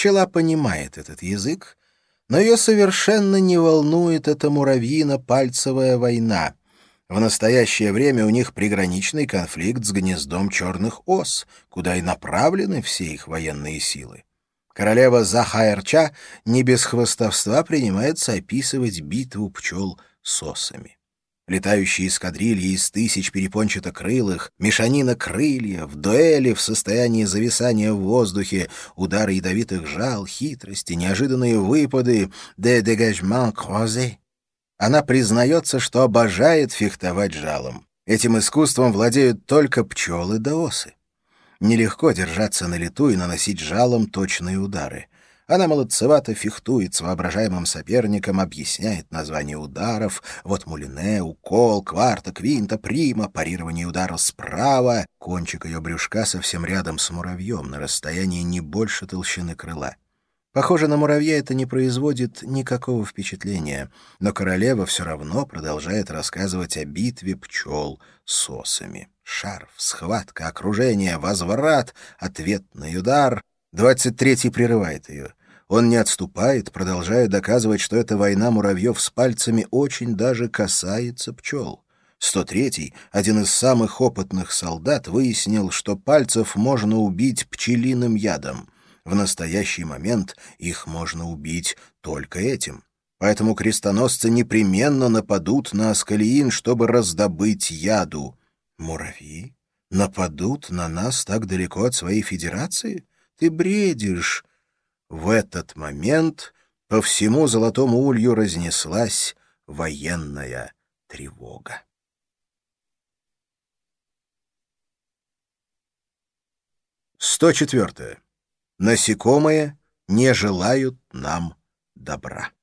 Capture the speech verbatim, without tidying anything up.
Пчела понимает этот язык, но ее совершенно не волнует эта муравьино-пальцевая война. В настоящее время у них приграничный конфликт с гнездом черных ос, куда и направлены все их военные силы. Королева Захаэрча не без хвастовства принимается описывать битву пчел с осами. Летающие эскадрильи из тысяч перепончатокрылых, мешанина крыльев, дуэли в состоянии зависания в воздухе, удары ядовитых жал, хитрости, неожиданные выпады, «de dégagement croisé». Она признается, что обожает фехтовать жалом. Этим искусством владеют только пчелы да осы. Нелегко держаться на лету и наносить жалом точные удары. Она молодцевато фехтует с воображаемым соперником, объясняет название ударов, вот мулине, укол, кварта, квинта, прима, парирование удара справа, кончик ее брюшка совсем рядом с муравьем, на расстоянии не больше толщины крыла. Похоже, на муравья это не производит никакого впечатления, но королева все равно продолжает рассказывать о битве пчел с осами. Шарф, схватка, окружение, возврат, ответный удар. Двадцать третий прерывает ее. Он не отступает, продолжая доказывать, что эта война муравьев с пальцами очень даже касается пчел. сто третий, один из самых опытных солдат, выяснил, что пальцев можно убить пчелиным ядом. В настоящий момент их можно убить только этим. Поэтому крестоносцы непременно нападут на Аскалиин, чтобы раздобыть яду. Муравьи нападут на нас так далеко от своей федерации? Ты бредишь. В этот момент по всему Золотому Улью разнеслась военная тревога. сто четвёртое. Насекомые не желают нам добра.